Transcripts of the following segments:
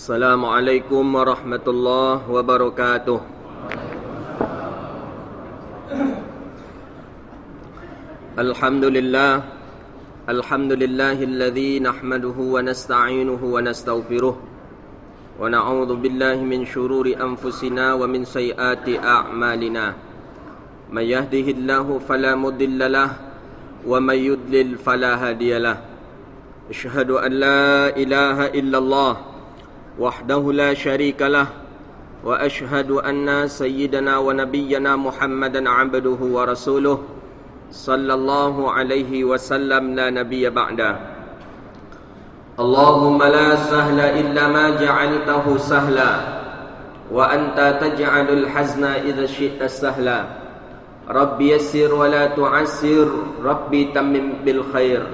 Assalamualaikum warahmatullahi wabarakatuh. Alhamdulillahilladzi nahmaduhu wa nasta'inuhu wa nastaghfiruh wa na'udzu billahi min syururi anfusina wa min sayyiati a'malina. May yahdihillahu fala mudilla lahu wa may yudlil fala hadiyalah. Asyhadu an la ilaha illallah wahdahu la syarika lah wa asyhadu anna sayyidana wa nabiyyana Muhammadan abduhu wa rasuluh sallallahu alaihi wasallam la nabiyya ba'da. Allahumma la sahla illa ma ja'altahu sahla wa anta taj'alul hazna idza syi'ta sahla. Rabbi yassir wa la tu'assir, Rabbi tammim bil khair.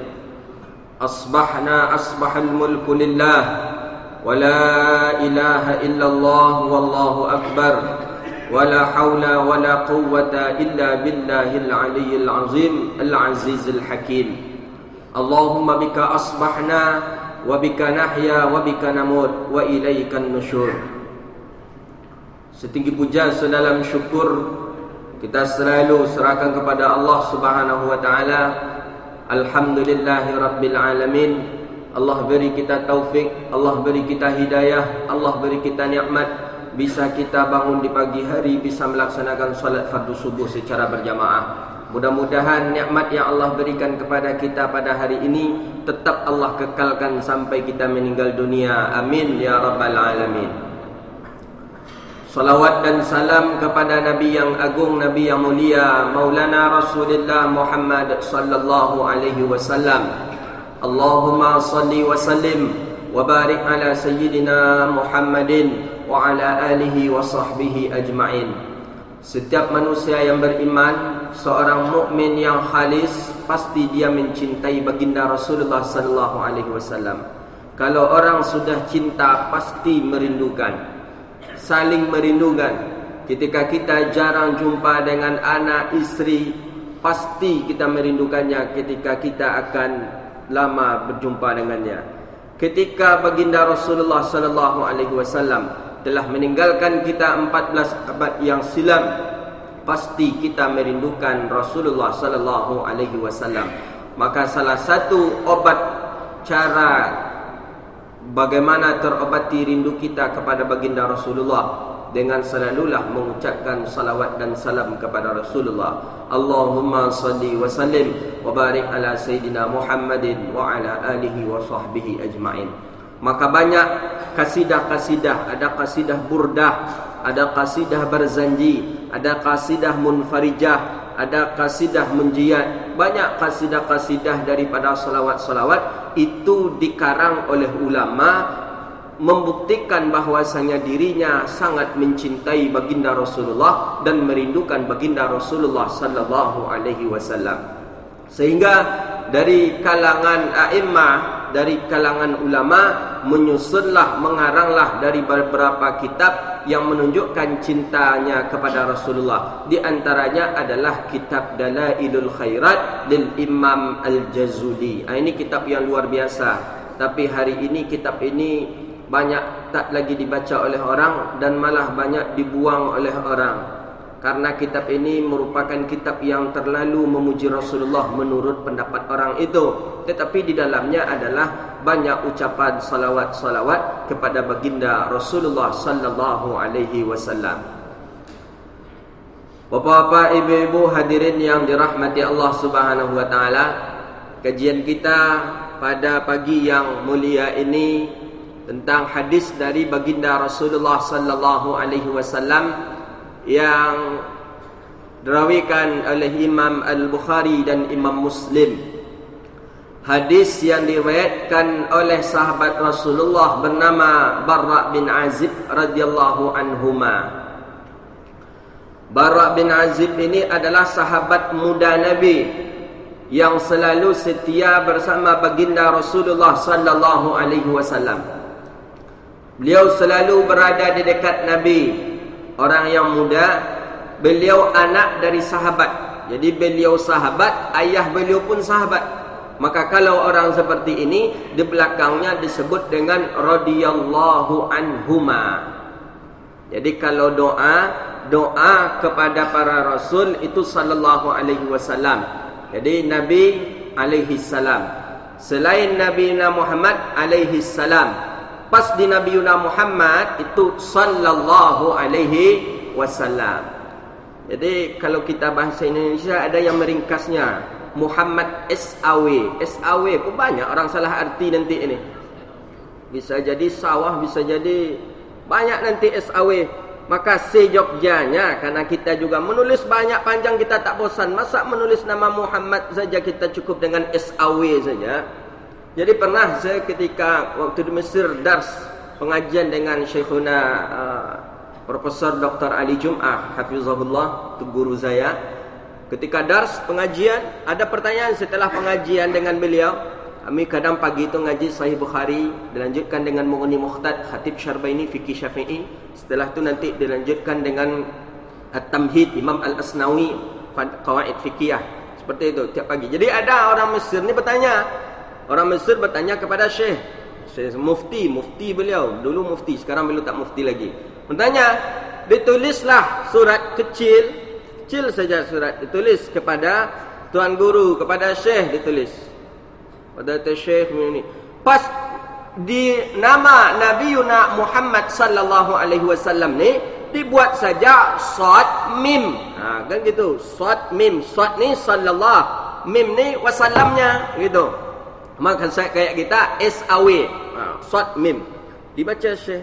Asbahal mulku lillah wa la ilaha illallah wallahu akbar wa la hawla wa la quwwata illa billahil aliyyil azim al-azizil hakim. Allahumma bika asbahna wa bika nahya wa bika namut wa ilaikan nusyur. Setinggi puja sedalam syukur kita selalu serahkan kepada Allah Subhanahu wa taala. Alhamdulillahi rabbil alamin. Allah beri kita taufik, Allah beri kita hidayah, Allah beri kita nikmat, bisa kita bangun di pagi hari, bisa melaksanakan salat fardu subuh secara berjamaah. Mudah-mudahan nikmat yang Allah berikan kepada kita pada hari ini tetap Allah kekalkan sampai kita meninggal dunia. Amin ya rabbal alamin. Salawat dan salam kepada Nabi yang agung, Nabi yang mulia, Maulana Rasulullah Muhammad sallallahu alaihi wasallam. Allahumma salli wa sallim wa barik ala sayyidina Muhammadin wa ala alihi wa sahbihi ajma'in. Setiap manusia yang beriman, seorang mukmin yang khalis, pasti dia mencintai baginda Rasulullah sallallahu alaihi wasallam. Kalau orang sudah cinta, pasti merindukan, saling merindukan. Ketika kita jarang jumpa dengan anak, istri, pasti kita merindukannya ketika kita akan lama berjumpa dengannya. Ketika baginda Rasulullah sallallahu alaihi wasallam telah meninggalkan kita 14 abad yang silam, pasti kita merindukan Rasulullah sallallahu alaihi wasallam. Maka salah satu obat cara bagaimana terobati rindu kita kepada baginda Rasulullah dengan selalulah mengucapkan salawat dan salam kepada Rasulullah. Allahumma salli wa sallim wa barik ala sayyidina Muhammadin wa ala alihi wa sahbihi ajma'in. Maka banyak kasidah-kasidah, ada kasidah burdah, ada kasidah berzanji, ada kasidah munfarijah, ada kasidah munjiyat. Banyak kasidah-kasidah daripada salawat-salawat itu dikarang oleh ulama, membuktikan bahwasanya dirinya sangat mencintai baginda Rasulullah dan merindukan baginda Rasulullah sallallahu alaihi wasallam. Sehingga dari kalangan a'immah, dari kalangan ulama menyusunlah, mengaranglah dari beberapa kitab yang menunjukkan cintanya kepada Rasulullah. Di antaranya adalah kitab Dalailul Khairat lil Imam Al-Jazuli. Ini kitab yang luar biasa, tapi hari ini kitab ini banyak tak lagi dibaca oleh orang dan malah banyak dibuang oleh orang. Karena kitab ini merupakan kitab yang terlalu memuji Rasulullah menurut pendapat orang itu. Tetapi di dalamnya adalah banyak ucapan salawat-salawat kepada baginda Rasulullah sallallahu alaihi wasallam. Bapak-bapak, ibu-ibu hadirin yang dirahmati Allah Subhanahu wa taala, kajian kita pada pagi yang mulia ini tentang hadis dari baginda Rasulullah sallallahu alaihi wasallam yang dirawikan oleh Imam Al-Bukhari dan Imam Muslim. Hadis yang diriwayatkan oleh sahabat Rasulullah bernama Barra bin Azib radhiyallahu anhuma. Barra bin Azib ini adalah sahabat muda Nabi yang selalu setia bersama baginda Rasulullah sallallahu alaihi wasallam. Beliau selalu berada di dekat Nabi. Orang yang muda, beliau anak dari sahabat. Jadi beliau sahabat, ayah beliau pun sahabat. Maka kalau orang seperti ini, di belakangnya disebut dengan radhiyallahu anhuma. Jadi kalau doa kepada para rasul itu sallallahu alaihi wasallam. Jadi Nabi alaihi salam. Selain Nabi Muhammad alaihi salam, pas di Nabi Muhammad itu sallallahu alaihi wasallam. Jadi kalau kita bahasa Indonesia ada yang meringkasnya Muhammad SAW. SAW pun banyak orang salah arti nanti ini. Bisa jadi sawah, bisa jadi banyak nanti SAW. Maka sejogjanya, karena kita juga menulis banyak panjang kita tak bosan. Masa menulis nama Muhammad saja kita cukup dengan SAW saja. Jadi pernah saya ketika waktu di Mesir dars pengajian dengan Syekhuna Profesor Dr. Ali Jum'ah Hafizahullah, itu guru saya. Ketika dars pengajian, ada pertanyaan setelah pengajian dengan beliau. Kami kadang pagi itu ngaji Sahih Bukhari, dilanjutkan dengan Mughni Muhtad, Khatib Syarbaini, Fiqih Syafi'i. Setelah itu nanti dilanjutkan dengan At-Tamhid, Imam Al-Asnawi, Qawaid Fiqhiyah. Seperti itu tiap pagi. Jadi ada orang Mesir ni bertanya. Orang Mesir bertanya kepada Syekh Mufti beliau. Dulu Mufti, sekarang beliau tak Mufti lagi. Bertanya, ditulislah surat kecil saja surat ditulis kepada tuan guru, kepada syekh ditulis. Pada syekh ini pas di nama Nabi Muhammad sallallahu alaihi wasallam ni dibuat saja sad mim. Kan gitu. Sad mim. Sad ni sallallahu, mim ni wasallamnya gitu. Maka saya kayak kita SAW. Sad mim. Dibaca syekh.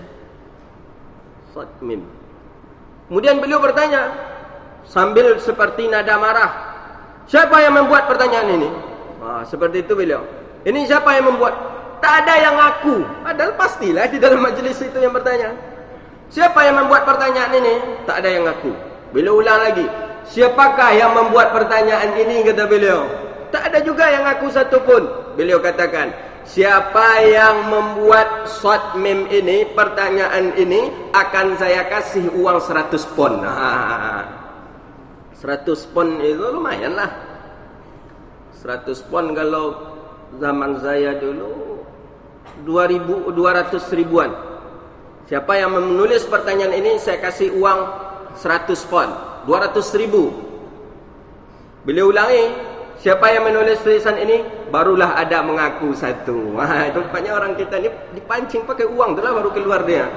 Sad mim. Kemudian beliau bertanya sambil seperti nada marah, siapa yang membuat pertanyaan ini? Seperti itu beliau. Ini siapa yang membuat? Tak ada yang ngaku. Padahal pastilah di dalam majlis itu yang bertanya. Siapa yang membuat pertanyaan ini? Tak ada yang ngaku. Beliau ulang lagi. Siapakah yang membuat pertanyaan ini? Kata beliau. Tak ada juga yang ngaku satu pun. Beliau katakan, siapa yang membuat sad mim ini, pertanyaan ini, akan saya kasih uang 100 pon. 100 pon itu lumayan lah. 100 pon kalau zaman saya dulu 200 ribuan. Siapa yang menulis pertanyaan ini, saya kasih uang 100 pon, 200 ribu. Beliau ulangi, siapa yang menulis tulisan ini, barulah ada mengaku satu. Itu rupanya orang kita ni dipancing pakai uang, itulah baru keluar dia.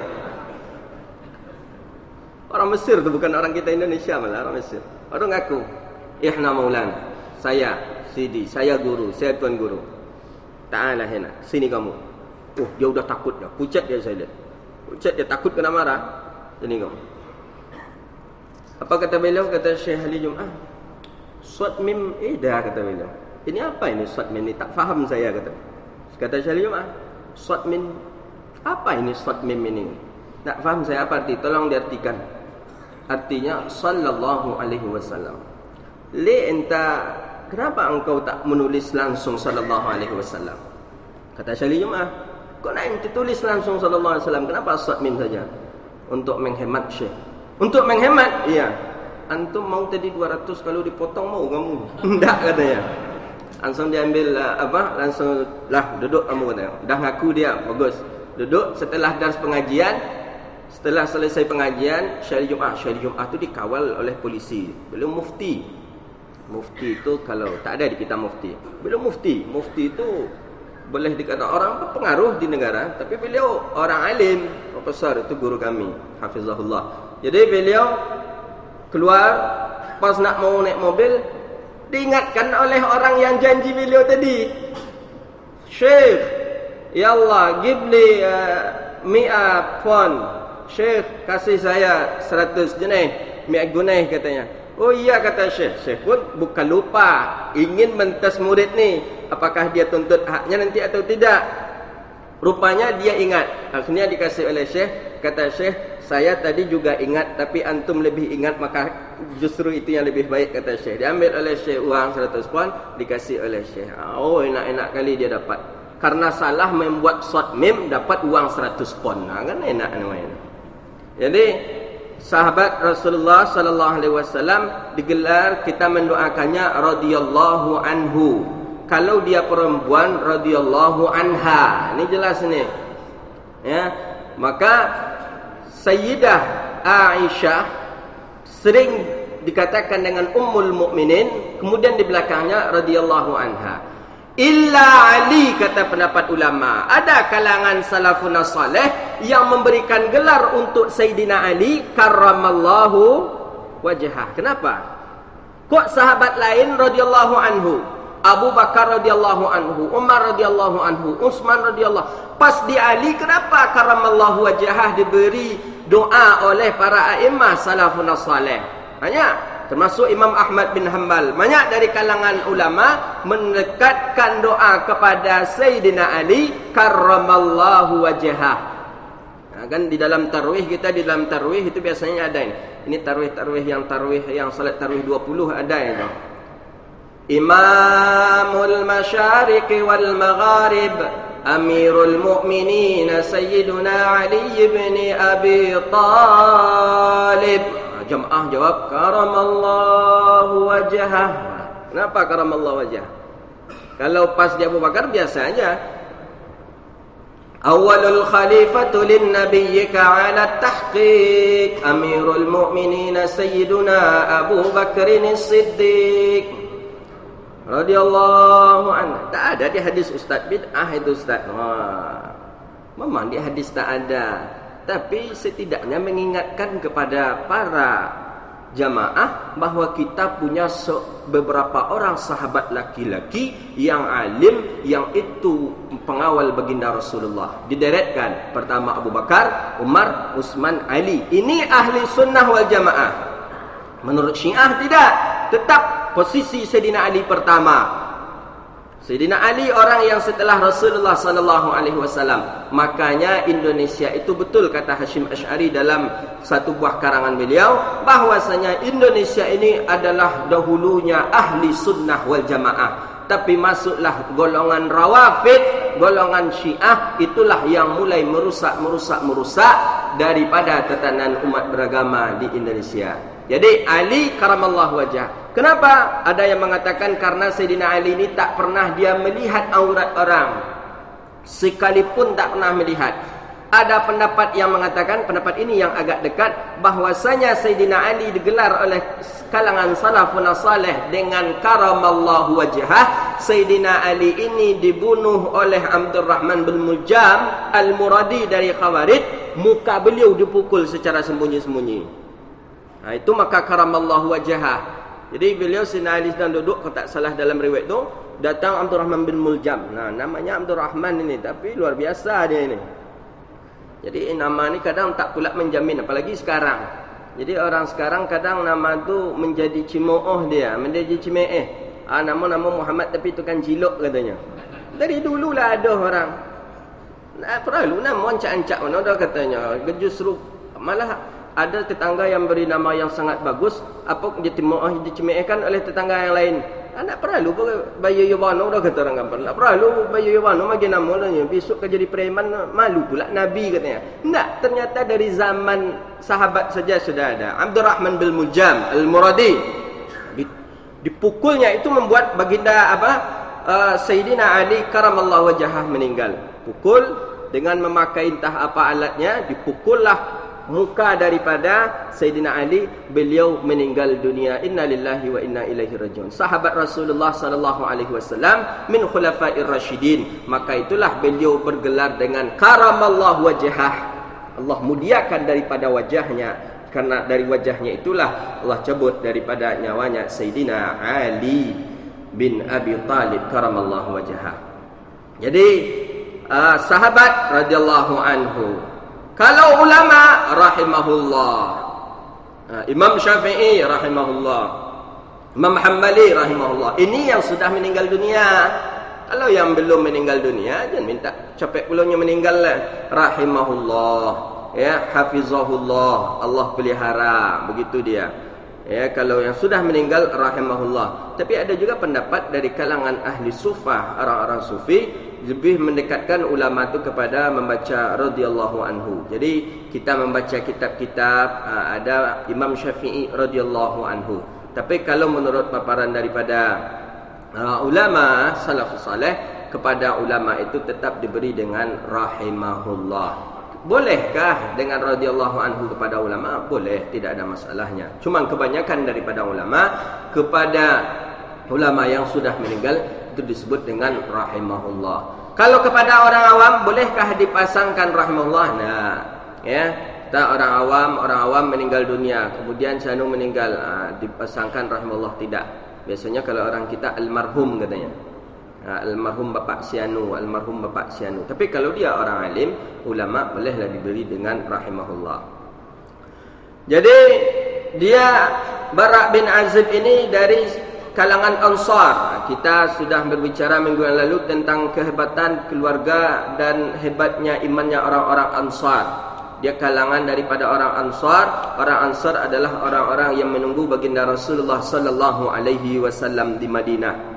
Orang Mesir tu, bukan orang kita Indonesia, malah orang Mesir. Baru ngaku, ihna maulana, saya Sidi, saya guru, saya tuan guru. Ta'ala hina, sini kamu. Dia udah takut dah, pucat dia saya lihat. Pucat dia, takut kena marah. Sini kamu. Apa kata beliau? Kata Syekh Ali Jum'ah, sad mim dah, kata beliau. Ini apa ini sad mim ni? Tak faham saya, kata. Kata Syekh Ali Jum'ah, sad mim, apa ini sad mim ini? Tak faham saya apa arti, tolong diartikan. Artinya sallallahu alaihi wasallam. Kenapa engkau tak menulis langsung sallallahu alaihi wasallam? Kata Syekh Jum'ah, kau nak tulis langsung sallallahu alaihi wasallam, kenapa sad mim saja? Untuk menghemat Syekh. Untuk menghemat? Iya. Antum mau tadi 200, kalau dipotong mau kamu? Tidak, katanya. Langsung diambil langsung lah, duduk kamu, katanya. Dah ngaku dia, bagus. Duduk setelah dars pengajian. Setelah selesai pengajian, Syekh Jum'ah tu dikawal oleh polisi. Beliau mufti. Mufti itu kalau tak ada di kita mufti. Beliau mufti. Mufti itu boleh dikatakan orang berpengaruh di negara, tapi beliau orang alim, profesor, itu guru kami, hafizahullah. Jadi beliau keluar, pas nak mau naik mobil, diingatkan oleh orang yang janji beliau tadi. Syekh, ya Allah, give me 100 pon. Syekh, kasih saya 100 jenis, 100 gunai, katanya. Oh iya, kata Syekh. Syekh pun bukan lupa, ingin mentes murid ni, apakah dia tuntut haknya nanti atau tidak. Rupanya dia ingat. Akhirnya dikasih oleh Syekh. Kata Syekh, saya tadi juga ingat, tapi antum lebih ingat, maka justru itu yang lebih baik, kata Syekh. Diambil oleh Syekh uang 100 pon, dikasih oleh Syekh. Oh, enak-enak kali dia dapat. Karena salah membuat sad mim, dapat uang 100 pon. Kan enak namanya. Jadi sahabat Rasulullah sallallahu alaihi wasallam digelar, kita mendoakannya radhiyallahu anhu. kalau dia perempuan radhiyallahu anha. Ini jelas ni. Ya. Maka Sayyidah Aisyah sering dikatakan dengan Ummul Mukminin, kemudian di belakangnya radhiyallahu anha. Illa Ali, kata pendapat ulama, ada kalangan salafun salih yang memberikan gelar untuk Sayyidina Ali karramallahu wajhah. Kenapa? Kok sahabat lain radhiyallahu anhu, Abu Bakar radhiyallahu anhu, Umar radhiyallahu anhu, Utsman radhiyallahu, pas di Ali kenapa karramallahu wajhah diberi doa oleh para a'immah salafun salih? Banyak, termasuk Imam Ahmad bin Hanbal. Banyak dari kalangan ulama mendekatkan doa kepada Sayyidina Ali karramallahu wajhah. Kan di dalam tarwih kita, di dalam tarwih itu biasanya ada ini. Ini tarwih yang salat tarwih 20 ada itu. Imamul masyariq wal magharib, Amirul Mu'minin Sayyiduna Ali ibn Abi Talib. Jamaah jawab karamallahu wajhah. Kenapa karamallahu wajhah? Kalau pas di Abu Bakar biasa aja. Awalul khalifatu lin nabiyyika ala tahqiq, Amirul Mu'minin Sayyiduna Abu Bakrin As-Siddiq radhiyallahu anhu. Tak ada di hadis Ustaz bid'ah itu Ustaz. Memang di hadis tak ada. Tapi setidaknya mengingatkan kepada para jamaah bahawa kita punya beberapa orang sahabat laki-laki yang alim, yang itu pengawal baginda Rasulullah. Dideretkan pertama Abu Bakar, Umar, Utsman, Ali. Ini ahli sunnah wal jamaah. Menurut Syiah tidak, tetap posisi Sayyidina Ali pertama. Sayyidina Ali orang yang setelah Rasulullah sallallahu alaihi wasallam. Makanya Indonesia itu betul kata Hashim Asy'ari dalam satu buah karangan beliau, bahwasanya Indonesia ini adalah dahulunya ahli sunnah wal jamaah. Tapi masuklah golongan Rawafid, golongan Syiah, itulah yang mulai merusak daripada tatanan umat beragama di Indonesia. Jadi Ali karamallahu wajhah. Kenapa? Ada yang mengatakan karena Sayyidina Ali ini tak pernah dia melihat aurat orang. Sekalipun tak pernah melihat. Ada pendapat yang mengatakan, pendapat ini yang agak dekat, bahwasanya Sayyidina Ali digelar oleh kalangan salafun salih dengan karamallahu wajhah. Sayyidina Ali ini dibunuh oleh Abdurrahman bin Muljam Al-Muradi dari Khawarij. Muka beliau dipukul secara sembunyi-sembunyi. Nah, itu maka karamallahu wajhah. Jadi beliau Sayyidina Ali sedang duduk, kalau tak salah dalam riwayat tu, datang Abdurrahman bin Muljam. Nah, namanya Abdurrahman ini, tapi luar biasa dia ini. Jadi nama ni kadang tak pula menjamin, apalagi sekarang. Jadi orang sekarang kadang nama tu menjadi cimooh dia, menjadi cimeeh. Nama Muhammad tapi tu kan cilok katanya. Dari dululah ada orang. Nah, perlu nama ancak-ancak mana dah katanya. Justru malah ada tetangga yang beri nama yang sangat bagus, apa dicemehkan oleh tetangga yang lain. Anak perlu bayi Yobano dah kata orang kampung. Tak perlu bayi Yobano bagi nama dia. Besok kerja di preman malu pula Nabi katanya. Tak, ternyata dari zaman sahabat saja sudah ada. Abdurrahman bin Muljam Al-Muradi. Dipukulnya itu membuat baginda Sayyidina Ali karamallahu wajhah meninggal. Pukul dengan memakai entah apa alatnya, dipukullah muka daripada Sayyidina Ali, beliau meninggal dunia. Inna lillahi wa inna ilaihi rajiun. Sahabat Rasulullah sallallahu alaihi wasallam min khulafair rasyidin. Maka itulah beliau bergelar dengan karamallahu wajhah. Allah muliakan daripada wajahnya, karena dari wajahnya itulah Allah cabut daripada nyawanya Sayyidina Ali bin Abi Talib karamallahu wajhah. Jadi sahabat radhiyallahu anhu. Kalau ulama rahimahullah, Imam Syafi'i rahimahullah, Imam Hanbali rahimahullah, ini yang sudah meninggal dunia. Kalau yang belum meninggal dunia, jangan minta capek pulangnya meninggal lah. Rahimahullah, ya, hafizahullah, Allah pelihara, begitu dia. Ya, kalau yang sudah meninggal rahimahullah. Tapi ada juga pendapat dari kalangan ahli sufah, orang-orang sufi, lebih mendekatkan ulama itu kepada membaca radhiyallahu anhu. Jadi kita membaca kitab-kitab, ada Imam Syafi'i radhiyallahu anhu. Tapi kalau menurut paparan daripada ulama salafus saleh, kepada ulama itu tetap diberi dengan rahimahullah. Bolehkah dengan radhiyallahu anhu kepada ulama? Boleh, tidak ada masalahnya. Cuma kebanyakan daripada ulama kepada ulama yang sudah meninggal itu disebut dengan rahimahullah. Kalau kepada orang awam, bolehkah dipasangkan rahimahullah? Nah, ya, tak orang awam meninggal dunia, kemudian Syanu meninggal, dipasangkan rahimahullah, tidak. Biasanya kalau orang kita almarhum katanya. Almarhum Bapak Sianu, almarhum Bapak Sianu. Tapi kalau dia orang alim, ulama bolehlah diberi dengan rahimahullah. Jadi dia Bara' bin Azib ini dari kalangan Ansar. Kita sudah berbicara minggu yang lalu tentang kehebatan keluarga dan hebatnya imannya orang-orang Ansar. Dia kalangan daripada orang Ansar. Orang Ansar adalah orang-orang yang menunggu baginda Rasulullah sallallahu alaihi wasallam di Madinah.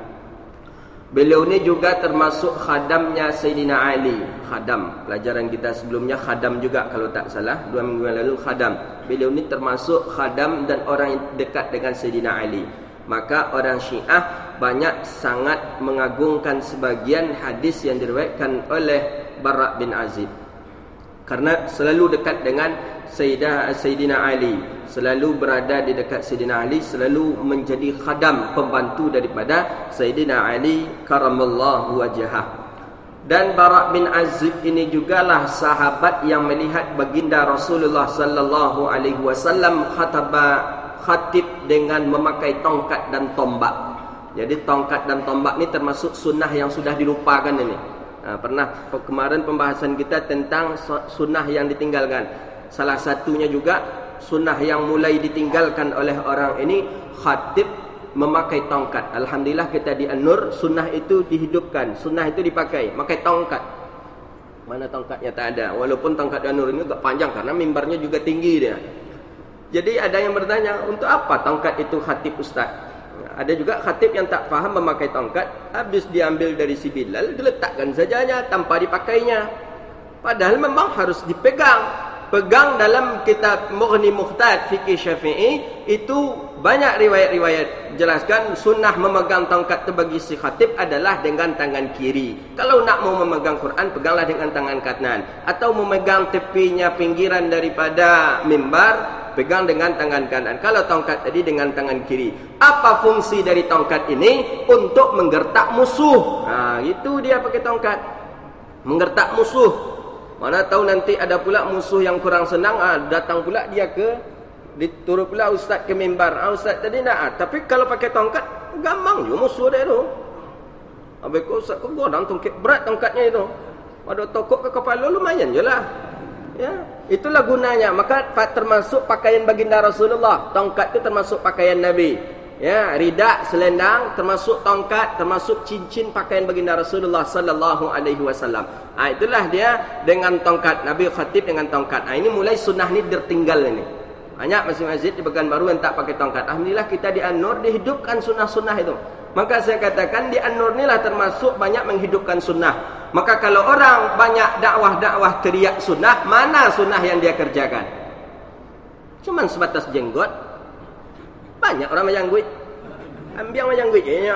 Beliau ni juga termasuk khadamnya Sayyidina Ali. Khadam, pelajaran kita sebelumnya khadam juga kalau tak salah, 2 minggu yang lalu khadam. Beliau ni termasuk khadam dan orang yang dekat dengan Sayyidina Ali. Maka orang Syiah banyak sangat mengagungkan sebagian hadis yang diriwayatkan oleh Bara' bin Azib, karena selalu dekat dengan Sayyidina Ali, selalu berada di dekat Sayyidina Ali, selalu menjadi khadam, pembantu daripada Sayyidina Ali karamallahu wajhah. Dan Bara' bin Azib ini jugalah sahabat yang melihat baginda Rasulullah sallallahu alaihi wasallam khatib dengan memakai tongkat dan tombak. Jadi tongkat dan tombak ni termasuk sunnah yang sudah dilupakan ini. Pernah kemarin pembahasan kita tentang sunnah yang ditinggalkan. Salah satunya juga sunnah yang mulai ditinggalkan oleh orang ini, khatib memakai tongkat. Alhamdulillah kita di An-Nur sunnah itu dihidupkan, sunnah itu dipakai, pakai tongkat. Mana tongkatnya? Tak ada. Walaupun tongkat An-Nur ini agak panjang karena mimbarnya juga tinggi dia. Jadi ada yang bertanya, untuk apa tongkat itu khatib ustaz? Ada juga khatib yang tak faham memakai tongkat, habis diambil dari si Bilal, diletakkan sajanya tanpa dipakainya. Padahal memang harus dipegang. Pegang dalam kitab Mughni Muhtad Fiqih Syafi'i itu banyak riwayat-riwayat jelaskan sunnah memegang tongkat itu bagi si khatib adalah dengan tangan kiri. Kalau nak mau memegang Quran, peganglah dengan tangan kanan. Atau memegang tepinya pinggiran daripada mimbar, pegang dengan tangan kanan. Kalau tongkat tadi dengan tangan kiri. Apa fungsi dari tongkat ini? Untuk menggertak musuh. Itu dia pakai tongkat, menggertak musuh. Mana tahu nanti ada pula musuh yang kurang senang, datang pula dia diturut pula ustaz ke mimbar. Ustaz tadi nak, tapi kalau pakai tongkat gampang je musuh dia tu. Habis kau ustaz kau godang tongkat berat tongkatnya itu. Ada tokok ke kepala lumayan je lah. Ya, itulah gunanya. Maka termasuk pakaian baginda Rasulullah. Tongkat itu termasuk pakaian Nabi. Ya, ridak, selendang, termasuk tongkat, termasuk cincin pakaian baginda Rasulullah sallallahu alaihi wasallam. Itulah dia dengan tongkat. Nabi khatib dengan tongkat. Ini mulai sunnah ni tertinggal ini. Banyak masjid-masjid di Pekanbaru yang tak pakai tongkat. Alhamdulillah kita di An-Nur dihidupkan sunnah-sunnah itu. Maka saya katakan di An-Nur ni lah termasuk banyak menghidupkan sunnah. Maka kalau orang banyak dakwah-dakwah teriak sunnah, mana sunnah yang dia kerjakan? Cuman sebatas jenggot. Banyak orang menjanggut. Ambiang menjanggut je.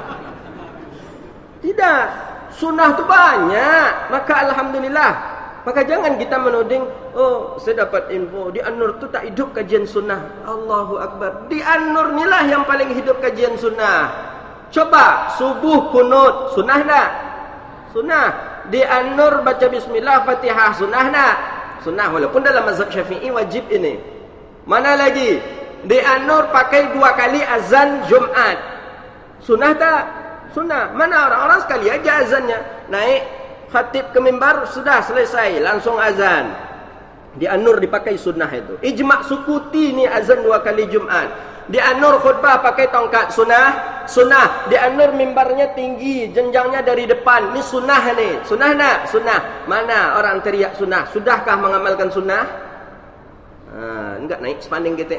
Tidak. Sunnah tu banyak. Maka alhamdulillah. Maka jangan kita menuding, oh saya dapat info di An-Nur tu tak hidup kajian sunnah. Allahu Akbar. Di An-Nur ni lah yang paling hidup kajian sunnah. Coba subuh kunut, sunnah tak? Sunnah. Di An-Nur baca bismillah Fatihah, sunnah tak? Sunnah, walaupun dalam mazhab Syafi'i wajib ini. Mana lagi? Di An-Nur pakai 2 kali azan Jumat. Sunnah tak? Sunnah. Mana orang-orang sekali aja azannya. Naik khatib ke mimbar, sudah selesai, langsung azan. Di An-Nur dipakai sunnah itu. Ijma' Sukuti ni azan 2 kali Jumat. Di An-Nur khutbah pakai tongkat, sunnah. Sunnah. Di An-Nur mimbarnya tinggi, jenjangnya dari depan. Ni sunnah ni. Sunnah tak? Sunnah. Mana orang teriak sunnah? Sudahkah mengamalkan sunnah? Enggak naik sepanding kita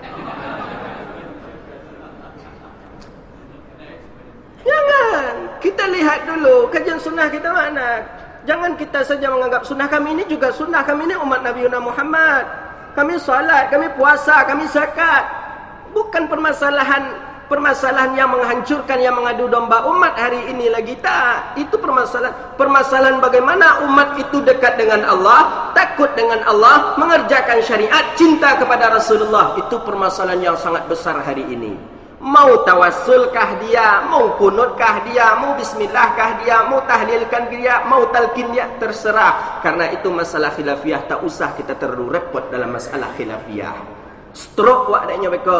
Jangan. Kita lihat dulu kajian sunnah kita mana. Jangan kita saja menganggap sunnah kami ini juga sunnah. Kami ini umat Nabi Muhammad. Kami salat, kami puasa, kami zakat. Bukan permasalahan permasalahan yang menghancurkan, yang mengadu domba umat hari ini lagi tak. Itu permasalahan bagaimana umat itu dekat dengan Allah, takut dengan Allah, mengerjakan syariat, cinta kepada Rasulullah. Itu permasalahan yang sangat besar hari ini. Mau tawassulkah dia, mau kunutkah dia, mau bismillahkah dia, mau tahlilkan dia, mau talqin dia, terserah. Karena itu masalah khilafiyah, tak usah kita terlalu repot dalam masalah khilafiyah. Stroke wakdanya mereka.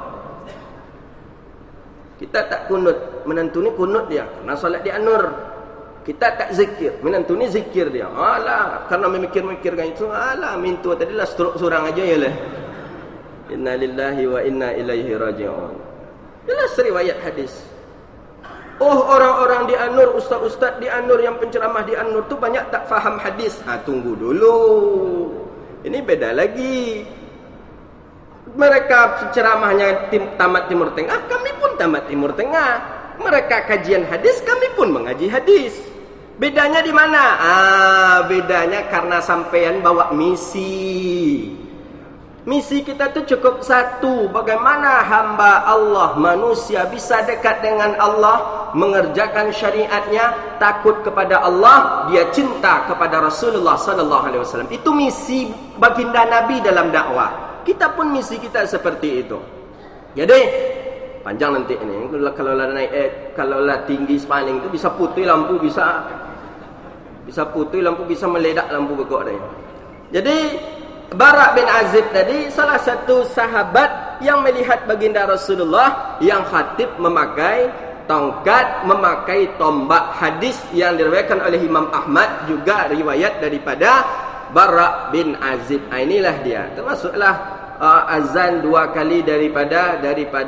Kita tak kunut, menantu ni kunut dia karena solat di An-Nur. Kita tak zikir, menantu ni zikir dia. Alah, karena memikir-mikirkan itu, alah mintu tadilah stroke seorang aja ya lah. Inna lillahi wa inna ilaihi raji'un. Jelas riwayat hadis. Oh, orang-orang di An-Nur, ustaz-ustaz di An-Nur yang penceramah di An-Nur tu banyak tak faham hadis. Tunggu dulu. Ini beda lagi. Mereka ceramahnya tamat Timur Tengah, kami pun tamat Timur Tengah. Mereka kajian hadis, kami pun mengaji hadis. Bedanya di mana? Bedanya karena sampean bawa misi. Misi kita tu cukup satu. Bagaimana hamba Allah, manusia bisa dekat dengan Allah, mengerjakan syariatnya, takut kepada Allah, dia cinta kepada Rasulullah sallallahu alaihi wasallam. Itu misi baginda Nabi dalam dakwah. Kita pun misi kita seperti itu. Jadi panjang nanti ini. Kalau naik, kalau tinggi sepaling tu bisa putih lampu, bisa putih lampu, bisa meledak lampu begok dia. Jadi Bara' bin Azib tadi salah satu sahabat yang melihat baginda Rasulullah yang khatib memakai tongkat, memakai tombak. Hadis yang diriwayatkan oleh Imam Ahmad juga riwayat daripada Bara' bin Azib. Inilah dia. Termasuklah azan 2 kali daripada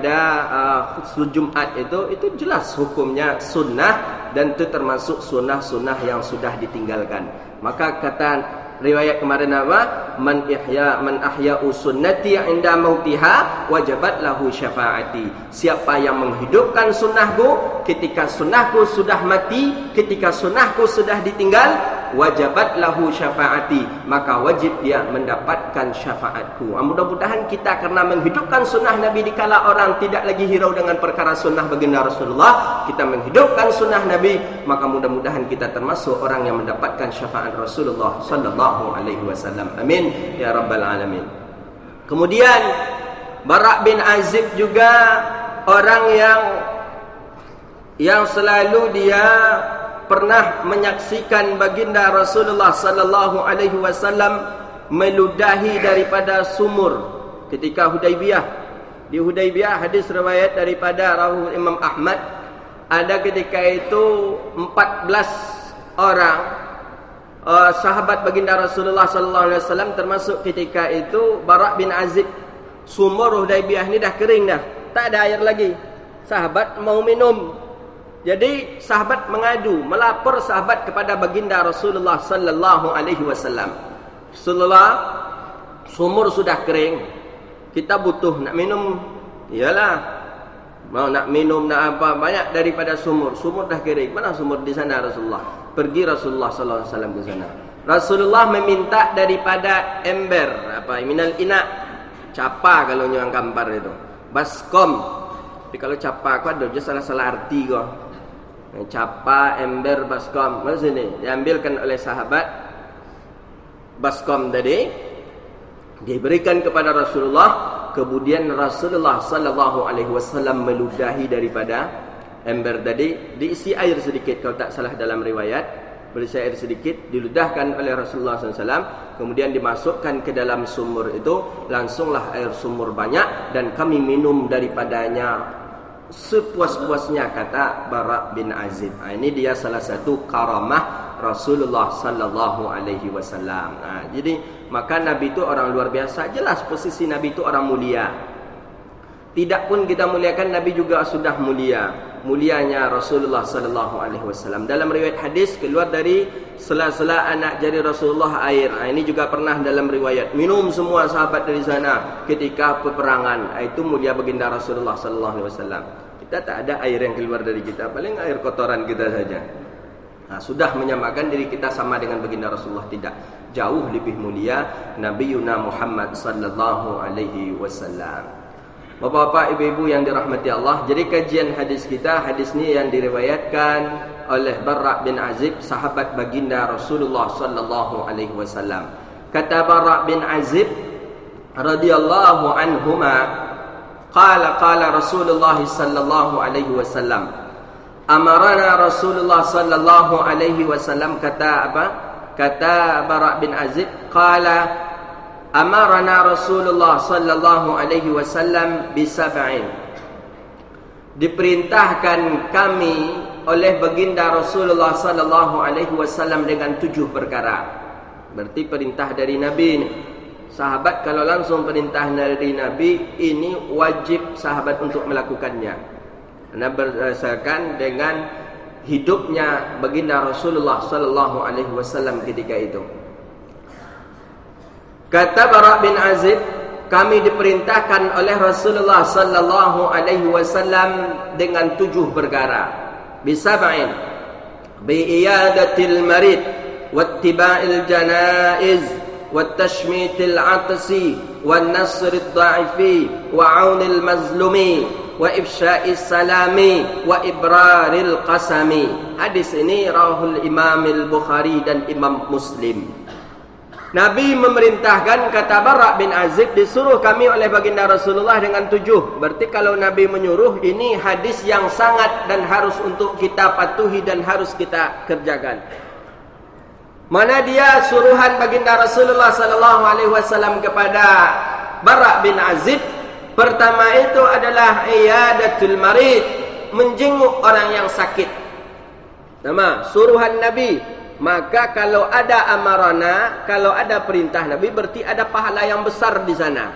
Jumat itu jelas hukumnya sunnah, dan itu termasuk sunnah-sunnah yang sudah ditinggalkan. Maka kata riwayat kemarin apa? Man ahya'u sunnati 'inda mautiha wajabat lahu syafaati. Siapa yang menghidupkan sunnahku ketika sunnahku sudah mati, ketika sunnahku sudah ditinggal, wajabat lahu syafaati, maka wajib dia mendapatkan syafaatku. Mudah-mudahan kita karena menghidupkan sunnah Nabi dikala orang tidak lagi hirau dengan perkara sunnah baginda Rasulullah, kita menghidupkan sunnah Nabi, maka mudah-mudahan kita termasuk orang yang mendapatkan syafaat Rasulullah sallallahu alaihi wasallam. Amin ya rabbal alamin. Kemudian Bara' bin Azib juga orang yang selalu dia pernah menyaksikan baginda Rasulullah sallallahu alaihi wasallam meludahi daripada sumur ketika Hudaybiyah. Di Hudaybiyah, hadis riwayat daripada rawi Imam Ahmad, ada ketika itu 14 orang sahabat baginda Rasulullah sallallahu alaihi wasallam, termasuk ketika itu Bara' bin Azib. Sumur Hudaybiyah ni dah kering dah, tak ada air lagi. Sahabat mau minum. Jadi sahabat mengadu, melapor sahabat kepada baginda Rasulullah sallallahu alaihi wasallam. Rasulullah, sumur sudah kering. Kita butuh nak minum. Iyalah. Mau nak minum nak apa, banyak daripada sumur. Sumur dah kering. Mana sumur di sana Rasulullah? Pergi Rasulullah sallallahu alaihi wasallam ke sana. Rasulullah meminta daripada ember, minal ina, capa kalau nyuang kampar itu. Baskom. Tapi kalau capa aku ada je salah-salah arti kau. Capa, ember, baskom. Mana sini? Diambilkan oleh sahabat baskom tadi, diberikan kepada Rasulullah. Kemudian Rasulullah sallallahu alaihi wasallam meludahi daripada ember tadi, diisi air sedikit kalau tak salah dalam riwayat. Berisi air sedikit, diludahkan oleh Rasulullah SAW, kemudian dimasukkan ke dalam sumur itu. Langsunglah air sumur banyak dan kami minum daripadanya sepuas-puasnya, kata Bara' bin Azib. Ini dia salah satu karamah Rasulullah sallallahu alaihi wasallam. Jadi maka Nabi itu orang luar biasa. Jelas posisi Nabi itu orang mulia. Tidak pun kita muliakan, Nabi juga sudah mulia. Mulianya Rasulullah sallallahu alaihi wasallam. Dalam riwayat hadis, keluar dari sela-sela anak jari Rasulullah air. Ini juga pernah dalam riwayat. Minum semua sahabat dari sana ketika peperangan. Itu mulia baginda Rasulullah sallallahu alaihi wasallam. Kita tak ada air yang keluar dari kita, paling air kotoran kita saja. Sudah menyamakan diri kita sama dengan baginda Rasulullah? Tidak. Jauh lebih mulia Nabi Yuna Muhammad sallallahu alaihi wasallam. Bapak-bapak, ibu-ibu yang dirahmati Allah, jadi kajian hadis kita, hadis ni yang diriwayatkan oleh Barra bin Azib, sahabat baginda Rasulullah sallallahu alaihi wasallam. Kata Barra bin Azib radhiyallahu anhuma, qala Rasulullah sallallahu alaihi wasallam, amarana Rasulullah sallallahu alaihi wasallam, kata apa? Kata Barra bin Azib, qala amarana Rasulullah sallallahu alaihi wasallam bisab'in. Diperintahkan kami oleh baginda Rasulullah sallallahu alaihi wasallam dengan 7 perkara. Berarti perintah dari Nabi ni. Sahabat kalau langsung perintah dari Nabi, ini wajib sahabat untuk melakukannya. Karena berdasarkan dengan hidupnya baginda Rasulullah sallallahu alaihi wasallam ketika itu. Kata Barra bin Azib, kami diperintahkan oleh Rasulullah sallallahu alaihi wasallam dengan 7 perkara. Bisab'in, bi'iyadatil marid, wattiba'il janaiz, wattashmitil atasi, wan nasrid dha'ifi, wa 'aunil mazlumi, wa ifsya'is salami, wa ibraril qasami. Hadis ini rawahul Imam al-Bukhari dan Imam Muslim. Nabi memerintahkan, kata Barra bin Azib, disuruh kami oleh baginda Rasulullah dengan 7. Berarti kalau Nabi menyuruh, ini hadis yang sangat dan harus untuk kita patuhi dan harus kita kerjakan. Mana dia suruhan baginda Rasulullah sallallahu alaihi wasallam kepada Barra bin Azib? Pertama itu adalah iyadatul marid, menjenguk orang yang sakit. Nama suruhan Nabi. Maka kalau ada amarana, kalau ada perintah Nabi, berarti ada pahala yang besar di sana.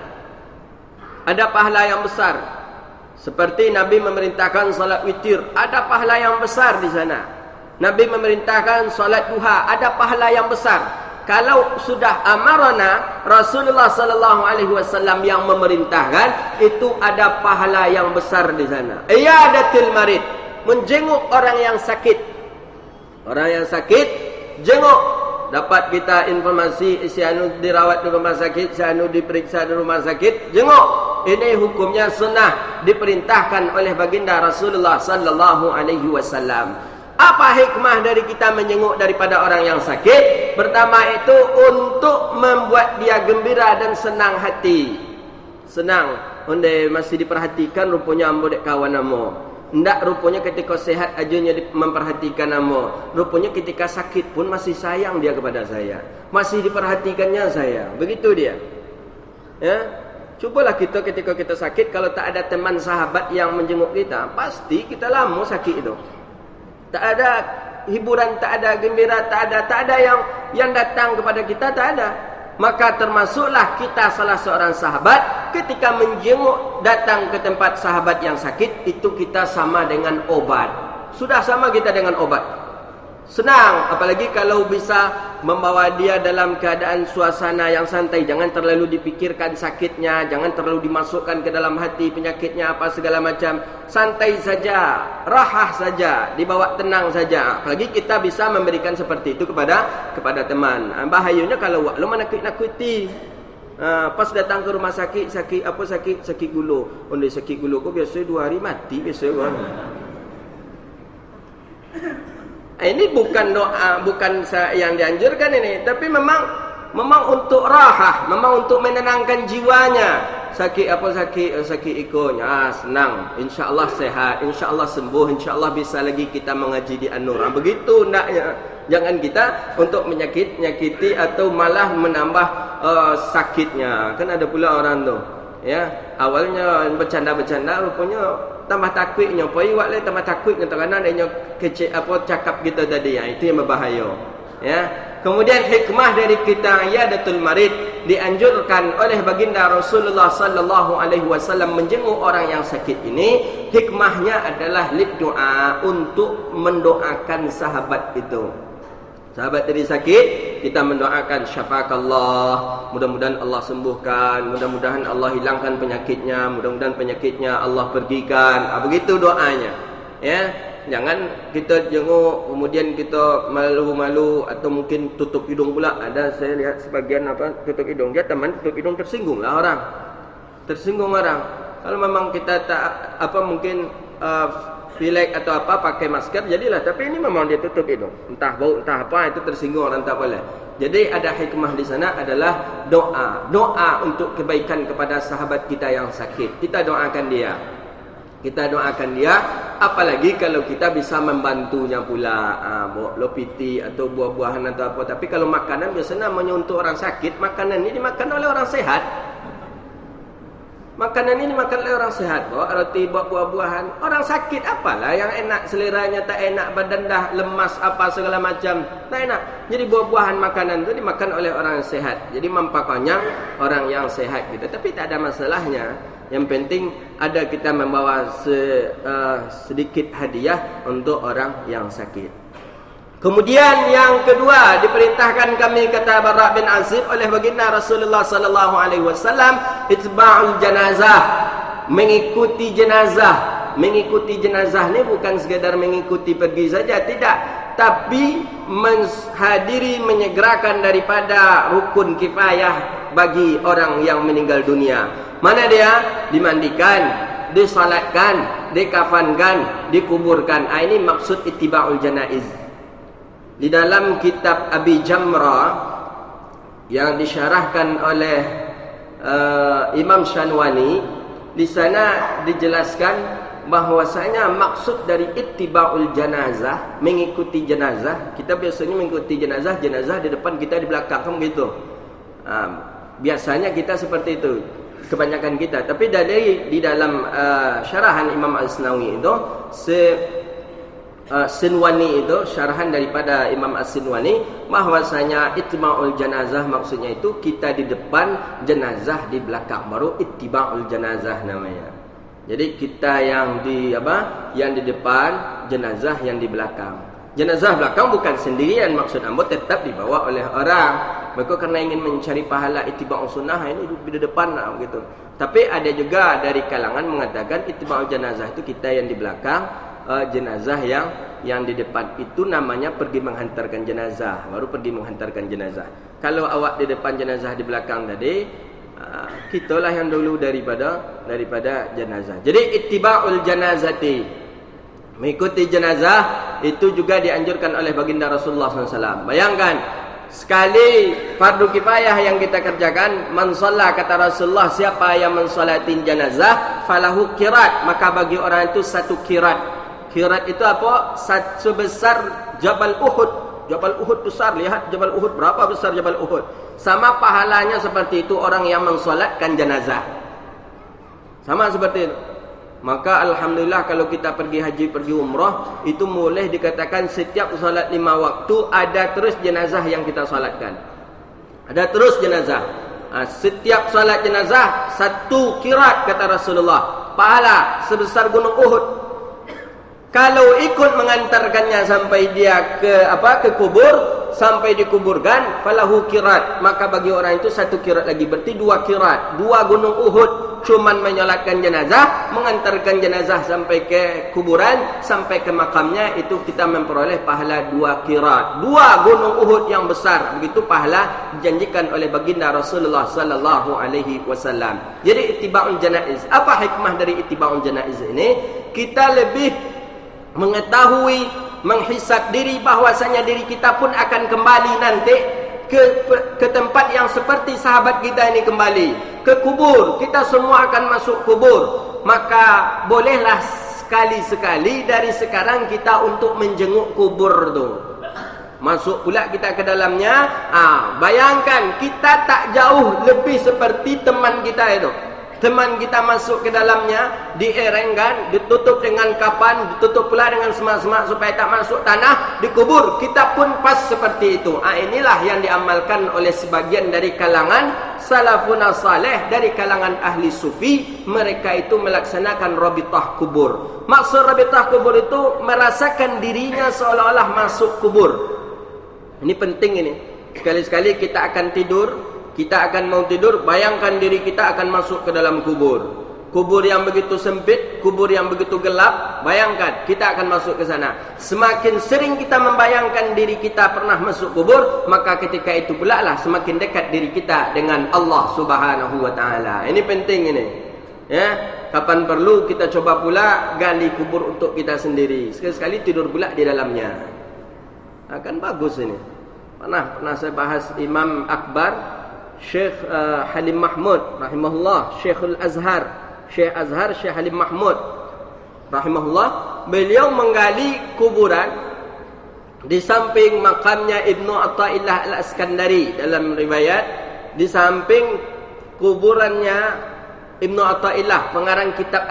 Ada pahala yang besar. Seperti Nabi memerintahkan salat witir, ada pahala yang besar di sana. Nabi memerintahkan salat duha, ada pahala yang besar. Kalau sudah amarana, Rasulullah sallallahu alaihi wasallam yang memerintahkan, itu ada pahala yang besar di sana. Iyadatul marid, menjenguk orang yang sakit. Orang yang sakit jenguk, dapat kita informasi si anu dirawat di rumah sakit, si anu diperiksa di rumah sakit, jenguk. Ini hukumnya sunnah, diperintahkan oleh baginda Rasulullah sallallahu alaihi wasallam. Apa hikmah dari kita menjenguk daripada orang yang sakit? Pertama itu untuk membuat dia gembira dan senang hati. Senang, onde masih diperhatikan rupanya ambo dek kawan amo. Ndak rupanya ketika sehat ajanya memperhatikan amo. Rupanya ketika sakit pun masih sayang dia kepada saya. Masih diperhatikannya saya. Begitu dia. Ya. Cobalah kita ketika kita sakit, kalau tak ada teman sahabat yang menjenguk kita, pasti kita lama sakit itu. Tak ada hiburan, tak ada gembira, tak ada yang datang kepada kita, tak ada. Maka termasuklah kita salah seorang sahabat, ketika menjenguk datang ke tempat sahabat yang sakit, itu kita sama dengan obat. Sudah sama kita dengan obat. Senang, apalagi kalau bisa membawa dia dalam keadaan suasana yang santai. Jangan terlalu dipikirkan sakitnya, jangan terlalu dimasukkan ke dalam hati penyakitnya apa segala macam. Santai saja, rahah saja, dibawa tenang saja. Apalagi kita bisa memberikan seperti itu kepada teman. Bahayanya kalau lu menakut-nakuti. Pas datang ke rumah sakit gulu. Onde sakit gulu kok biasa 2 hari mati biasa kan. Ini bukan doa, bukan yang dianjurkan ini, tapi memang untuk rahah, memang untuk menenangkan jiwanya. Sakit ikonya, senang, insyaallah sehat, insyaallah sembuh, insyaallah bisa lagi kita mengaji di An-Nur. Begitu ndaknya. Jangan kita untuk menyakiti atau malah menambah sakitnya. Kan ada pula orang tu, ya, awalnya bercanda-bercanda, rupanya tambah takutnya. Poi wak le tambah takut kerana adanya kecil apa cakap kita tadi, ya, itu yang berbahaya. Ya. Kemudian hikmah dari kita iyadatul marid, dianjurkan oleh baginda Rasulullah sallallahu alaihi wasallam menjenguk orang yang sakit ini. Hikmahnya adalah doa, untuk mendoakan sahabat itu. Sahabat tadi sakit, kita mendoakan syafakallah, mudah-mudahan Allah sembuhkan, mudah-mudahan Allah hilangkan penyakitnya, mudah-mudahan penyakitnya Allah pergikan. Begitu doanya. Ya, jangan kita jenguk kemudian kita malu-malu atau mungkin tutup hidung pula. Ada saya lihat sebagian tutup hidung. Dia teman tutup hidung, tersinggung orang. Kalau memang kita tak mungkin pilek atau apa pakai masker jadilah, tapi ini memang dia tutup itu. Entah bau entah apa itu tersinggung orang tak boleh. Jadi ada hikmah di sana adalah doa untuk kebaikan kepada sahabat kita yang sakit. Kita doakan dia. Apalagi kalau kita bisa membantunya pula, bawa lopiti atau buah-buahan atau apa. Tapi kalau makanan biasanya namanya untuk orang sakit, makanan ini dimakan oleh orang sehat. Makanan ini dimakan oleh orang sehat, bawa roti, bawa buah-buahan. Orang sakit apalah yang enak, seleranya tak enak, badan dah lemas apa segala macam, tak enak. Jadi buah-buahan makanan itu dimakan oleh orang yang sehat. Jadi mempakainya orang yang sehat gitu. Tapi tak ada masalahnya. Yang penting ada kita membawa sedikit hadiah untuk orang yang sakit. Kemudian yang kedua, diperintahkan kami, kata Bara' bin Azib, oleh baginda Rasulullah sallallahu alaihi wasallam, itba'ul janazah, mengikuti jenazah. Mengikuti jenazah ni bukan sekadar mengikuti pergi saja, tidak, tapi menghadiri, menyegerakan daripada rukun kifayah bagi orang yang meninggal dunia. Mana dia? Dimandikan, disalatkan, dikafankan, dikuburkan. Ini maksud ittiba'ul janaiz. Di dalam kitab Abi Jamrah yang disyarahkan oleh Imam Shanwani, di sana dijelaskan bahwasanya maksud dari ittiba'ul janazah, mengikuti jenazah. Kita biasanya mengikuti jenazah di depan, kita di belakang, kan begitu. Biasanya kita seperti itu, kebanyakan kita. Tapi di dalam syarahan Imam Asnawi itu, Sinwani itu, syarahan daripada Imam As-Sinwani, bahwasanya ittiba'ul janazah maksudnya itu kita di depan, jenazah di belakang, baru ittiba'ul janazah namanya. Jadi kita yang di depan, jenazah yang di belakang. Jenazah belakang bukan sendirian, maksud ambo tetap dibawa oleh orang. Mereka karena ingin mencari pahala ittiba'ul sunnah, ini di depan lah begitu. Tapi ada juga dari kalangan mengatakan ittiba'ul janazah itu kita yang di belakang, jenazah yang di depan itu namanya pergi menghantarkan jenazah, baru pergi menghantarkan jenazah. Kalau awak di depan, jenazah di belakang tadi, kitalah yang dulu daripada jenazah. Jadi ittiba'ul janazati, mengikuti jenazah itu juga dianjurkan oleh baginda Rasulullah SAW. Bayangkan, sekali fardu kifayah yang kita kerjakan, man shalla, kata Rasulullah, siapa yang mensolatin jenazah, falahu qirat, maka bagi orang itu satu qirat. Qirat itu apa? Sebesar Jabal Uhud. Jabal Uhud besar. Lihat Jabal Uhud, berapa besar Jabal Uhud. Sama pahalanya seperti itu orang yang mensolatkan jenazah. Sama seperti itu. Maka alhamdulillah kalau kita pergi haji, pergi umrah, itu boleh dikatakan setiap solat 5 waktu ada terus jenazah yang kita solatkan. Ada terus jenazah. Setiap solat jenazah satu qirat, kata Rasulullah. Pahala sebesar gunung Uhud. Kalau ikut mengantarkannya sampai dia ke kubur, sampai dikuburkan, falahu qirat, maka bagi orang itu satu qirat lagi, berarti 2 qirat. 2 gunung Uhud, cuman menyolatkan jenazah, mengantarkan jenazah sampai ke kuburan, sampai ke makamnya, itu kita memperoleh pahala 2 qirat. 2 gunung Uhud yang besar, begitu pahala dijanjikan oleh baginda Rasulullah sallallahu alaihi wasallam. Jadi ittiba'ul janaiz. Apa hikmah dari ittiba'ul janaiz ini? Kita lebih mengetahui, menghisab diri bahwasanya diri kita pun akan kembali nanti ke tempat yang seperti sahabat kita ini kembali ke kubur. Kita semua akan masuk kubur. Maka bolehlah sekali-sekali dari sekarang kita untuk menjenguk kubur tu. Masuk pula kita ke dalamnya. Bayangkan kita tak jauh lebih seperti teman kita itu. Teman kita masuk ke dalamnya, dierengkan, ditutup dengan kapan, ditutup pula dengan semak-semak supaya tak masuk tanah, dikubur. Kita pun pas seperti itu. Inilah yang diamalkan oleh sebagian dari kalangan salafun saleh, dari kalangan ahli sufi. Mereka itu melaksanakan rabitah kubur. Maksud rabitah kubur itu merasakan dirinya seolah-olah masuk kubur. Ini penting ini. Sekali-sekali kita akan tidur, kita akan mau tidur, bayangkan diri kita akan masuk ke dalam kubur. Kubur yang begitu sempit, kubur yang begitu gelap, bayangkan kita akan masuk ke sana. Semakin sering kita membayangkan diri kita pernah masuk kubur, maka ketika itu pula lah semakin dekat diri kita dengan Allah Subhanahu wa taala. Ini penting ini. Ya. Kapan perlu kita coba pula gali kubur untuk kita sendiri. Sekali-sekali tidur pula di dalamnya. Akan bagus ini. Pernah saya bahas Imam Akbar Syekh Halim Mahmud rahimahullah, Syekhul Azhar, Syekh Halim Mahmud rahimahullah. Beliau menggali kuburan di samping makamnya Ibnu Athaillah Al-Askandari dalam riwayat, di samping kuburannya Ibnu Athaillah, pengarang kitab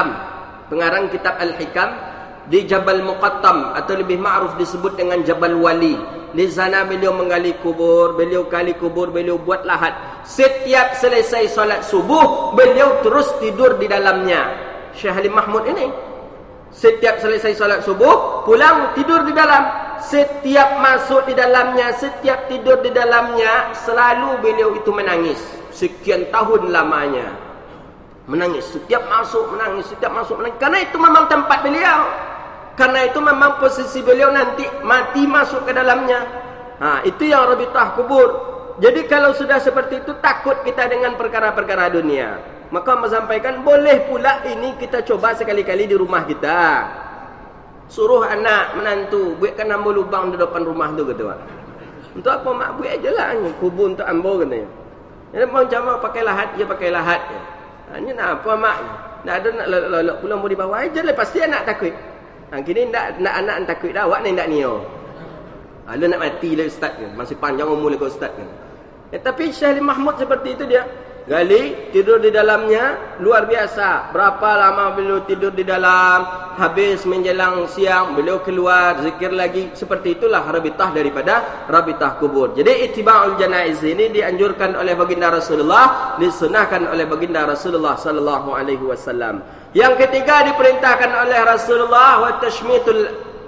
Al-Hikam di Jabal Muqattam atau lebih ma'ruf disebut dengan Jabal Wali. Di sana beliau menggali kubur, beliau buat lahat. Setiap selesai solat subuh, beliau terus tidur di dalamnya. Syekh Halim Mahmud ini setiap selesai solat subuh, pulang tidur di dalam. Setiap masuk di dalamnya, setiap tidur di dalamnya, selalu beliau itu menangis. Sekian tahun lamanya menangis, setiap masuk menangis. Karena itu memang tempat beliau, karena itu memang posisi beliau nanti mati masuk ke dalamnya. Itu yang rabitah kubur. Jadi kalau sudah seperti itu, takut kita dengan perkara-perkara dunia. Maka menyampaikan, boleh pula ini kita coba sekali-kali di rumah kita. Suruh anak menantu buatkan ambo lubang di depan rumah tu, kata mak. Untuk apa mak buat ajalah kubur untuk ambo, katanya. Jadi macam mana pakai lahat, dia pakai lahat. Ini nak apa mak? Nak ada nak lolok pulang boleh bawa aja lah, pasti anak takut. Kini nak anak takut dah, awak ni nak nio. Ada nak mati lah ustaz kan. Masih panjang umur lagi ustaz kan. Tapi Syekh Halim Mahmud seperti itu dia. Gali, tidur di dalamnya, luar biasa. Berapa lama beliau tidur di dalam, habis menjelang siang, beliau keluar, zikir lagi. Seperti itulah rabitah daripada rabitah kubur. Jadi ittiba'ul janaiz ini dianjurkan oleh baginda Rasulullah, disunahkan oleh baginda Rasulullah sallallahu alaihi wasallam. Yang ketiga diperintahkan oleh Rasulullah wa tashmitul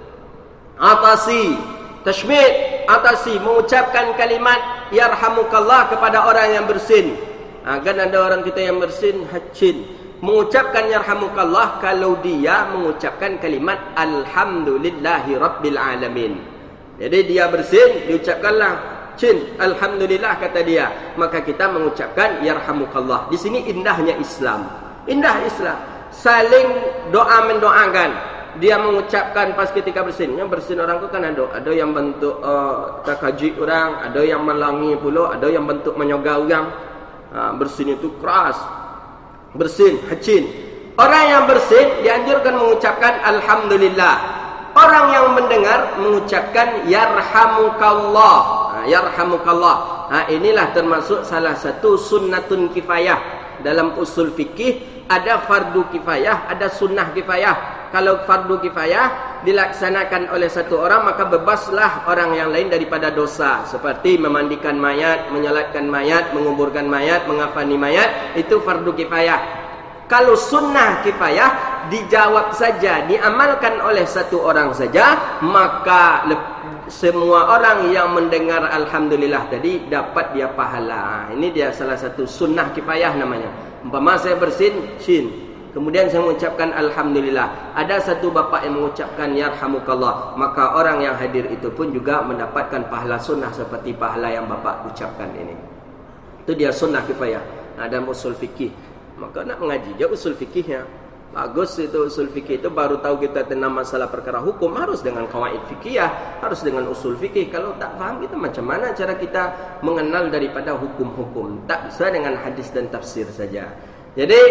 atasi. Tashmit atasi, mengucapkan kalimat yarhamukallah kepada orang yang bersin. Kan ada orang kita yang bersin hacin, mengucapkan yarhamukallah kalau dia mengucapkan kalimat alhamdulillahi rabbil alamin. Jadi dia bersin, diucapkanlah cin alhamdulillah kata dia, maka kita mengucapkan yarhamukallah. Di sini indahnya Islam. Indah Islam, saling doa mendoakan. Dia mengucapkan pas ketika bersin. Yang bersin orang tu kan ada yang bentuk takaji orang, ada yang melangi pula, ada yang bentuk menyoga orang. Bersin itu keras, bersin, hacin. Orang yang bersin dianjurkan mengucapkan alhamdulillah. Orang yang mendengar mengucapkan yarhamukallah. Yarhamukallah. Inilah termasuk salah satu sunnatun kifayah. Dalam usul fikih ada fardu kifayah, ada sunnah kifayah. Kalau fardu kifayah dilaksanakan oleh satu orang, maka bebaslah orang yang lain daripada dosa. Seperti memandikan mayat, menyalatkan mayat, menguburkan mayat, mengafani mayat. Itu fardu kifayah. Kalau sunnah kifayah dijawab saja, diamalkan oleh satu orang saja, maka semua orang yang mendengar alhamdulillah tadi dapat dia pahala. Ini dia salah satu sunnah kifayah namanya. Umpama saya bersin, shin, kemudian saya mengucapkan alhamdulillah. Ada satu bapa yang mengucapkan yarhamukallah, maka orang yang hadir itu pun juga mendapatkan pahala sunnah seperti pahala yang bapa ucapkan ini. Itu dia sunnah kifayah. Dalam usul fikih. Maka nak mengaji je usul fikihnya. Bagus itu usul fikih itu, baru tahu kita tentang masalah perkara hukum harus dengan qawaid fikihah, harus dengan usul fikih. Kalau tak faham kita macam mana cara kita mengenal daripada hukum-hukum? Tak bisa dengan hadis dan tafsir saja. Jadi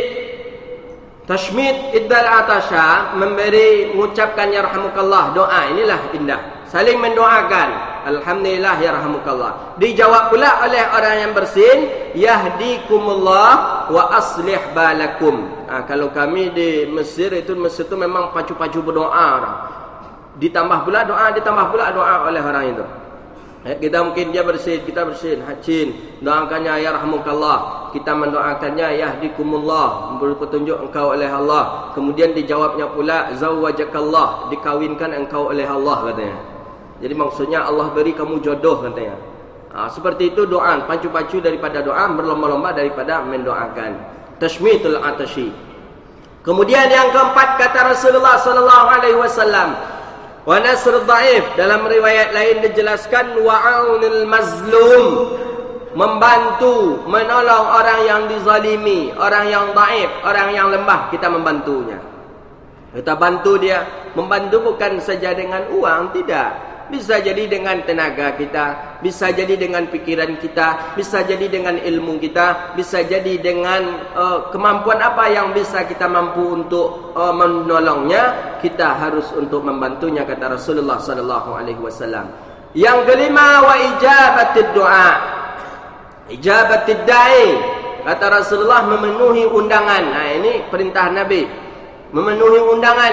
tashmid iddal atasha, memberi, mengucapkan yarhamukallah, doa, inilah indah. Saling mendoakan alhamdulillah yarhamukallah. Dijawab pula oleh orang yang bersin, yahdikumullah wa aslih balakum. Kalau kami di Mesir itu memang pacu-pacu berdoa. Ditambah pula doa oleh orang itu. Kita mungkin dia bersin, kita bersin, hacin, doakannya yarhamukallah. Kita mendoakannya yahdikumullah, beri petunjuk engkau oleh Allah. Kemudian dijawabnya pula zawwajakallah, dikawinkan engkau oleh Allah, katanya. Jadi maksudnya Allah beri kamu jodoh, katanya. Seperti itu doa, pacu-pacu daripada doa, berlomba-lomba daripada mendoakan. Tashmitul atashi. Kemudian yang keempat kata Rasulullah sallallahu alaihi wasallam, wa nasr dhaif. Dalam riwayat lain dijelaskan wa aunil mazlum, membantu, menolong orang yang dizalimi, orang yang dhaif, orang yang lemah, kita membantunya. Kita bantu dia. Membantu bukan saja dengan uang, tidak. Bisa jadi dengan tenaga kita, bisa jadi dengan pikiran kita, bisa jadi dengan ilmu kita, bisa jadi dengan kemampuan apa yang bisa kita mampu untuk menolongnya. Kita harus untuk membantunya, kata Rasulullah SAW. Yang kelima, wa ijabatid du'a. Ijabatid da'i. Kata Rasulullah, memenuhi undangan. Nah, ini perintah Nabi. Memenuhi undangan.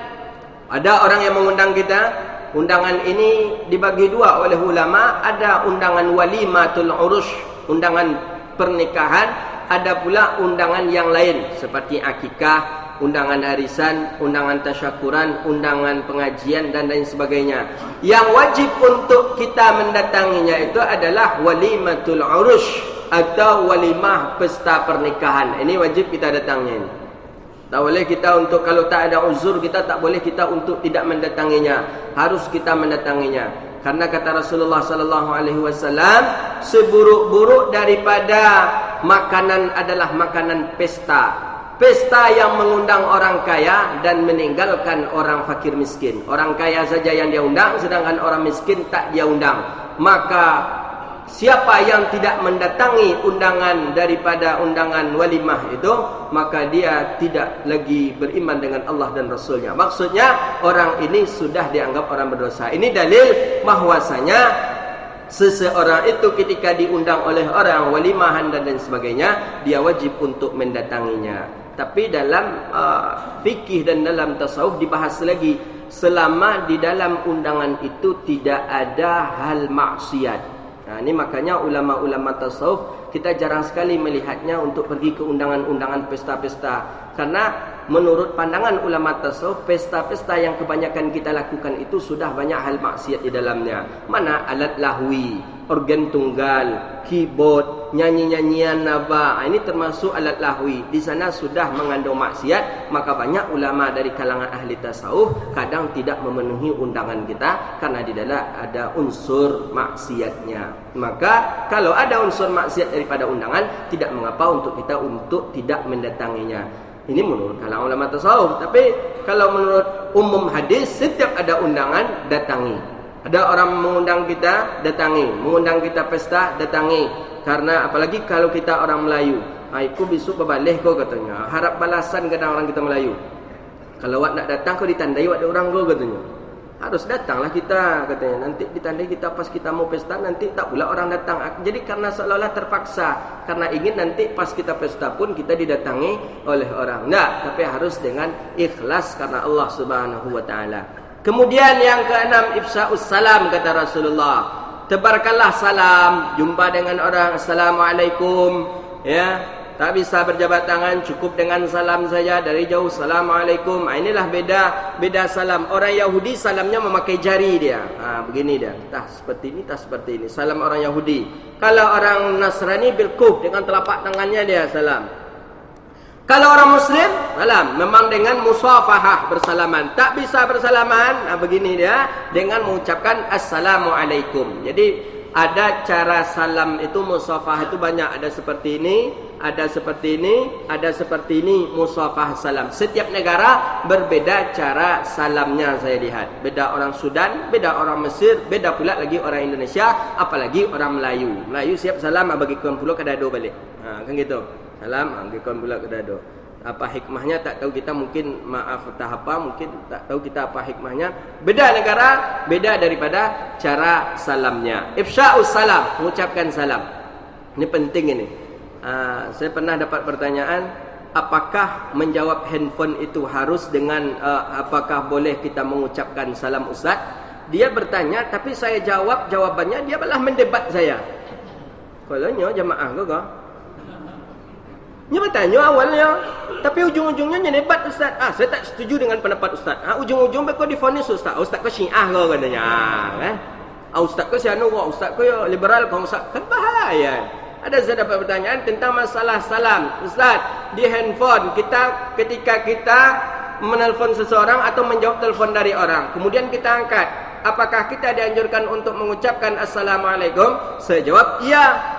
Ada orang yang mengundang kita. Undangan ini dibagi dua oleh ulama. Ada undangan walimatul urush, undangan pernikahan. Ada pula undangan yang lain seperti akikah, undangan arisan, undangan tasyakuran, undangan pengajian dan lain sebagainya. Yang wajib untuk kita mendatanginya itu adalah walimatul urush atau walimah pesta pernikahan. Ini wajib kita datangnya ini. Tak boleh kita untuk, kalau tak ada uzur, kita tak boleh kita untuk tidak mendatanginya. Harus kita mendatanginya. Karena kata Rasulullah SAW, seburuk-buruk daripada makanan adalah makanan pesta. Pesta yang mengundang orang kaya dan meninggalkan orang fakir miskin. Orang kaya saja yang dia undang, sedangkan orang miskin tak dia undang. Maka siapa yang tidak mendatangi undangan daripada undangan walimah itu, maka dia tidak lagi beriman dengan Allah dan Rasulnya. Maksudnya orang ini sudah dianggap orang berdosa. Ini dalil bahwasanya seseorang itu ketika diundang oleh orang walimahan dan lain sebagainya, dia wajib untuk mendatanginya. Tapi dalam fikih dan dalam tasawuf dibahas lagi, selama di dalam undangan itu tidak ada hal maksiat. Nah, ini makanya ulama-ulama tasawuf kita jarang sekali melihatnya untuk pergi ke undangan-undangan pesta-pesta. Karena menurut pandangan ulama tasawuf, pesta-pesta yang kebanyakan kita lakukan itu sudah banyak hal maksiat di dalamnya. Mana alat lahwi, organ tunggal, keyboard, nyanyi-nyanyian naba, ini termasuk alat lahwi. Di sana sudah mengandung maksiat. Maka banyak ulama dari kalangan ahli tasawuf kadang tidak memenuhi undangan kita karena di dalam ada unsur maksiatnya. Maka kalau ada unsur maksiat daripada undangan, tidak mengapa untuk kita untuk tidak mendatanginya. Ini menurut kalangan ulama tasawuf. Tapi kalau menurut umum hadis, setiap ada undangan datangi. Ada orang mengundang kita, datangi. Mengundang kita pesta, datangi. Karena apalagi kalau kita orang Melayu, aku besok berbalik kau katanya. Harap balasan kadang orang kita Melayu. Kalau awak nak datang kau ditandai awak ada orang kau katanya. Harus datanglah kita katanya. Nanti ditandai kita pas kita mau pesta, nanti tak pula orang datang. Jadi karena seolah-olah terpaksa, karena ingin nanti pas kita pesta pun kita didatangi oleh orang. Enggak, tapi harus dengan ikhlas karena Allah Subhanahu wa taala. Kemudian yang keenam, ifsya'us salam, kata Rasulullah. Tebarkanlah salam, jumpa dengan orang, assalamualaikum, ya. Tak bisa berjabat tangan, cukup dengan salam saja dari jauh, assalamualaikum. Inilah beda salam. Orang Yahudi salamnya memakai jari dia. Begini dia. Tak seperti ini, tak seperti ini. Salam orang Yahudi. Kalau orang Nasrani bilkuf, dengan telapak tangannya dia salam. Kalau orang Muslim, salam memang dengan musafahah, bersalaman. Tak bisa bersalaman, begini dia, dengan mengucapkan assalamualaikum. Jadi ada cara salam itu, musafahah itu banyak. Ada seperti ini, ada seperti ini, ada seperti ini, musafahah salam. Setiap negara berbeda cara salamnya saya lihat. Beda orang Sudan, beda orang Mesir, beda pula lagi orang Indonesia, apalagi orang Melayu. Melayu siap salam, bagi kawan pula ke dado balik. Kan gitu. Salam, bagi kawan pula ke dado. Apa hikmahnya tak tahu kita, mungkin maaf tak apa, mungkin tak tahu kita apa hikmahnya. Beda negara, beda daripada cara salamnya. Ifsya'us salam, mengucapkan salam. Ini penting ini. Saya pernah dapat pertanyaan, apakah menjawab handphone itu harus dengan apakah boleh kita mengucapkan salam Ustaz? Dia bertanya, tapi saya jawab jawabannya, dia malah mendebat saya. Kalau jamaah ke? Dia bertanya awalnya, tapi ujung-ujungnya nyebat Ustaz. Saya tak setuju dengan pendapat Ustaz. Ujung-ujung kau difonis Ustaz. Ustaz kau Syiah kau katanya. Ustaz kau sianu kau, Ustaz kau liberal kau, Ustaz kan bahaya. Ada saya dapat pertanyaan tentang masalah salam. Ustaz, di handphone kita, ketika kita menelpon seseorang atau menjawab telepon dari orang, kemudian kita angkat, apakah kita dianjurkan untuk mengucapkan assalamualaikum? Saya jawab, iya.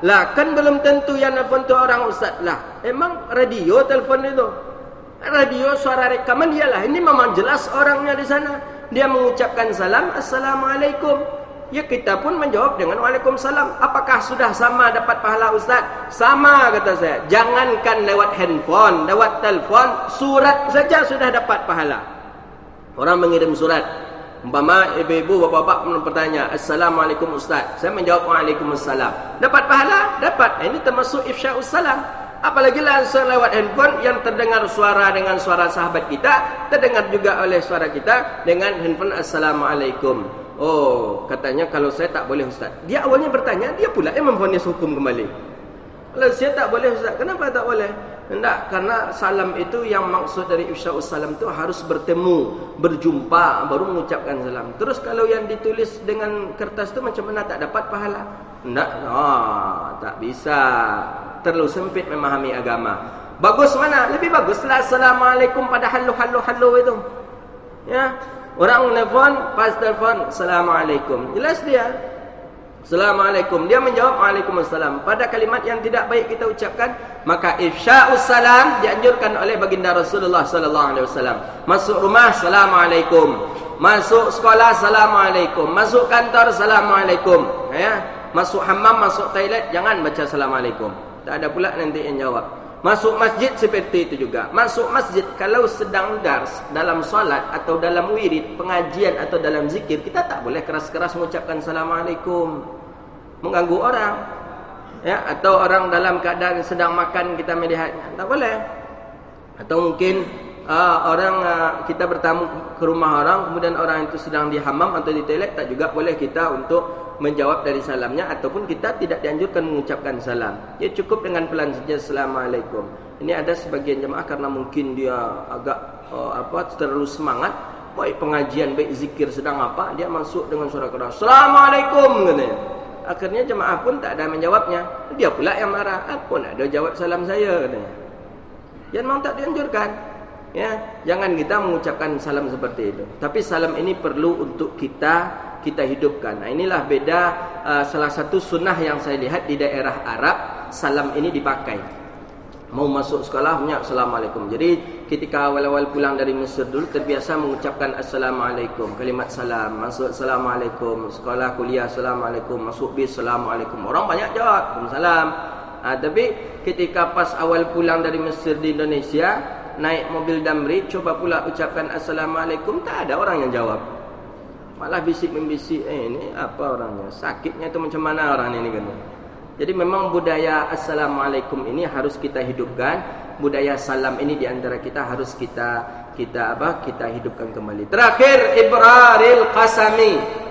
Lah kan belum tentu yang nelfon tu orang ustaz. Lah emang radio telefon itu. Radio suara rekaman dialah. Ini memang jelas orangnya di sana. Dia mengucapkan salam, Assalamualaikum. Ya kita pun menjawab dengan Waalaikumsalam. Apakah sudah sama dapat pahala ustaz? Sama kata saya. Jangankan lewat handphone, lewat telefon, surat saja sudah dapat pahala. Orang mengirim surat. Umpama ibu-ibu, bapak-bapak bertanya, Assalamualaikum ustaz. Saya menjawab Waalaikumsalam. Dapat pahala? Dapat. Ini termasuk ifsya'us salam. Apalagi langsung lewat handphone yang terdengar suara dengan suara sahabat kita, terdengar juga oleh suara kita dengan handphone Assalamualaikum. Oh, katanya kalau saya tak boleh ustaz. Dia awalnya bertanya, dia pula yang memvonis hukum kembali. Kalau saya tak boleh ustaz, kenapa tak boleh? Tidak, karena salam itu yang maksud dari ifsya'us salam itu harus bertemu, berjumpa, baru mengucapkan salam. Terus kalau yang ditulis dengan kertas itu macam mana tak dapat pahala? Tidak, tak bisa. Terlalu sempit memahami agama. Bagus mana? Lebih baguslah Assalamualaikum pada halu itu. Ya. Orang nelfon, pas telefon, Assalamualaikum. Jelas dia. Assalamualaikum. Dia menjawab Waalaikumsalam. Pada kalimat yang tidak baik kita ucapkan, maka ifsya'us salam dianjurkan oleh baginda Rasulullah sallallahu alaihi wasallam. Masuk rumah, Assalamualaikum. Masuk sekolah, Assalamualaikum. Masuk kantor, Assalamualaikum. Ya. Masuk hammam, masuk toilet, jangan baca Assalamualaikum. Tak ada pula nanti yang jawab. Masuk masjid seperti itu juga. Masuk masjid kalau sedang dars, dalam solat atau dalam wirid, pengajian atau dalam zikir, kita tak boleh keras-keras mengucapkan Assalamualaikum. Mengganggu orang. Ya, atau orang dalam keadaan sedang makan kita melihatnya. Tak boleh. Atau mungkin kita bertamu ke rumah orang, kemudian orang itu sedang di hammam atau di toilet, tak juga boleh kita untuk menjawab dari salamnya, ataupun kita tidak dianjurkan mengucapkan salam. Ya cukup dengan pelan saja Assalamualaikum. Ini ada sebagian jemaah karena mungkin dia agak terlalu semangat, baik pengajian, baik zikir sedang apa, dia masuk dengan suara keras Assalamualaikum katanya. Akhirnya jemaah pun tak ada menjawabnya. Dia pula yang marah, apa nak ada jawab salam saya katanya. Yang memang tak dianjurkan. Ya, jangan kita mengucapkan salam seperti itu. Tapi salam ini perlu untuk kita hidupkan. Nah, inilah beda salah satu sunnah yang saya lihat di daerah Arab, salam ini dipakai. Mau masuk sekolah punya Assalamualaikum. Jadi ketika awal-awal pulang dari Mesir dulu terbiasa mengucapkan Assalamualaikum, kalimat salam. Masuk Assalamualaikum, sekolah kuliah Assalamualaikum, masuk bis Assalamualaikum. Orang banyak jawab Waalaikumsalam. Tapi ketika pas awal pulang dari Mesir di Indonesia, naik mobil Damri, coba pula ucapkan Assalamualaikum, tak ada orang yang jawab. Malah bisik-membisik, ini apa orangnya? Sakitnya itu macam mana orang ini kan? Jadi memang budaya Assalamualaikum ini harus kita hidupkan. Budaya salam ini di antara kita harus kita hidupkan kembali. Terakhir, ibraril qasami.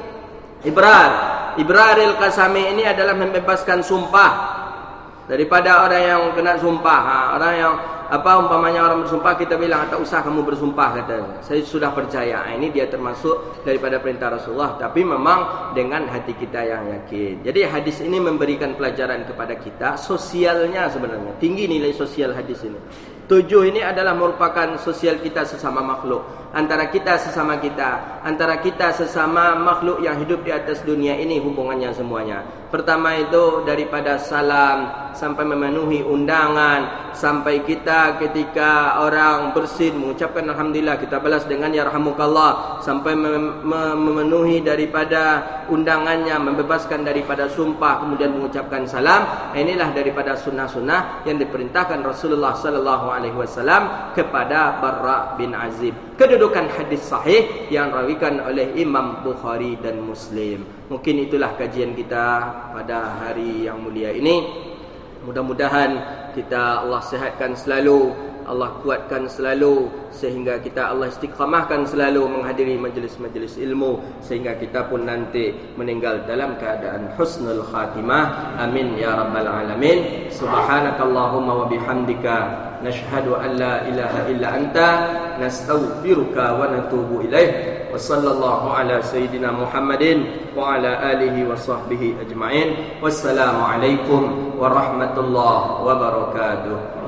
Ibraril qasami ini adalah membebaskan sumpah daripada orang yang kena sumpah. Orang yang umpamanya orang bersumpah, kita bilang tak usah kamu bersumpah, kata saya sudah percaya. Ini dia termasuk daripada perintah Rasulullah, tapi memang dengan hati kita yang yakin. Jadi hadis ini memberikan pelajaran kepada kita, sosialnya sebenarnya tinggi nilai sosial hadis ini. 7 ini adalah merupakan sosial kita sesama makhluk, antara kita sesama kita, antara kita sesama makhluk yang hidup di atas dunia ini, hubungannya semuanya. Pertama itu daripada salam sampai memenuhi undangan, sampai kita ketika orang bersin mengucapkan alhamdulillah, kita balas dengan yarhamukallah, sampai memenuhi daripada undangannya, membebaskan daripada sumpah, kemudian mengucapkan salam. Inilah daripada sunnah-sunnah yang diperintahkan Rasulullah sallallahu alaihi wasallam kepada Barra bin Azib. Kedudukan hadis sahih yang diriwayatkan oleh Imam Bukhari dan Muslim. Mungkin itulah kajian kita pada hari yang mulia ini. Mudah-mudahan kita Allah sihatkan selalu, Allah kuatkan selalu, sehingga kita Allah istiqamahkan selalu menghadiri majlis-majlis ilmu, sehingga kita pun nanti meninggal dalam keadaan husnul khatimah. Amin ya rabbal alamin. Subhanakallahumma wa bihamdika nashhadu an la ilaha illa anta nastaghfiruka wa natubu ilaih. Wa sallallahu ala sayyidina Muhammadin wa ala alihi wa sahbihi ajma'in. Wassalamu alaikum warahmatullahi wabarakatuh.